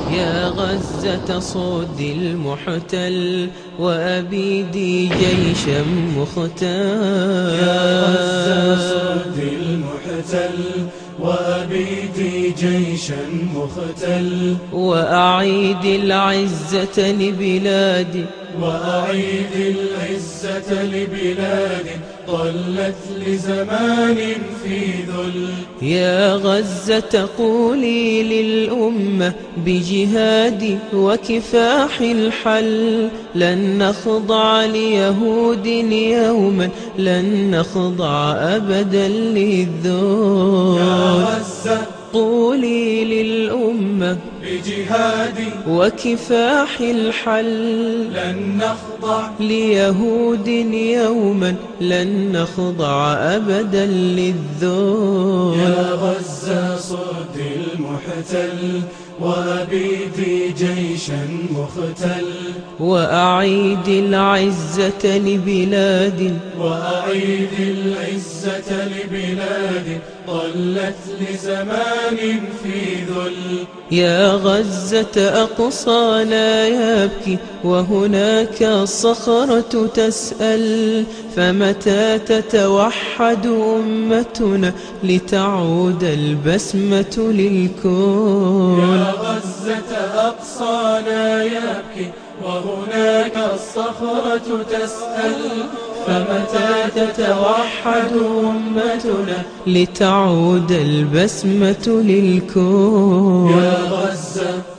يا غزة صد المحتل وأبيدي جيشا مختال. يا غزة صد المحتل وأبيدي جيشا مختل. وأعيد العزة لبلادي وأعيد العزة لبلاد ضلت لزمان في ذل. يا غزة قولي للأمة بجهاد وكفاح الحل لن نخضع ليهود يوما، لن نخضع أبدا للذل. يا غزة قولي للأمة بجهاد وكفاح الحل لن نخضع ليهود يوما، لن نخضع أبدا للذل. يا غزة صد المحتل وأبيدي جيشا مختل. وأعيد العزة لبلاد وأعيد العزة لبلاد ضلت لزمان في ذل. يا غزة أقصانا يبكي وهناك الصخرة تسأل، فمتى تتوحد أمتنا لتعود البسمة للكون. يا غزة أقصانا يبكي وهناك الصخرة تسأل، فمتى تتوحد أمتنا لتعود البسمة للكون. يا غزة